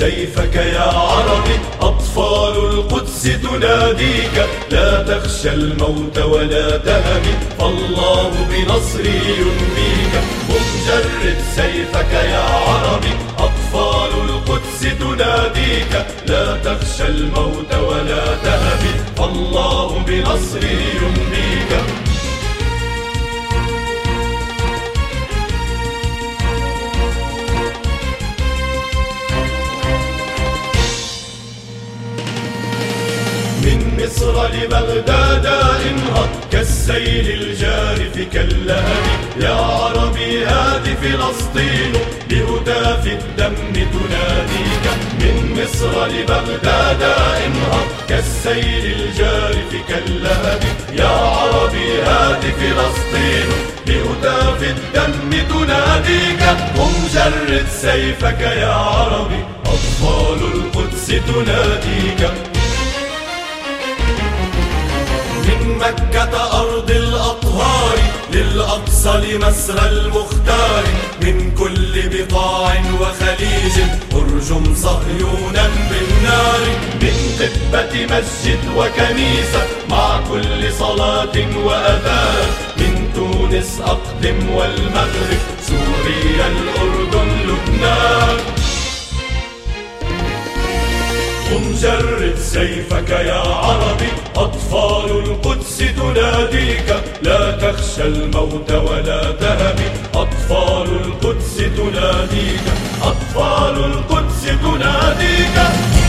سيفك يا عربي، أطفال القدس تناديك، لا تخشى الموت ولا تهب، فالله بنصره ينميك. قم جرد سيفك يا عربي، أطفال القدس تناديك، لا تخشى الموت ولا تهب، فالله بنصره ينميك. من مصر لبغداد انهض كالسيل الجارف كاللهب، يا عربي هذه فلسطين بهتاف الدم تناديك. من مصر لبغداد انهض كالسيل الجارف كاللهب، يا عربي هذه فلسطين بهتاف الدم تناديك. قم جرد سيفك يا عربي، أطفال القدس تناديك. من مكة أرض الأطهار للأقصى لمسرى المختار، من كل بقاع وخليج ارجم صهيونا بالنار. من قبة مسجد وكنيسة مع كل صلاة وأذان، من تونس أقدم والمغرب سوريا الأردن لبنان. قم جرد سيفك يا عربي، أطفال القدس تناديك، لا تخشى الموت ولا تهب، أطفال القدس تناديك، أطفال القدس تناديك.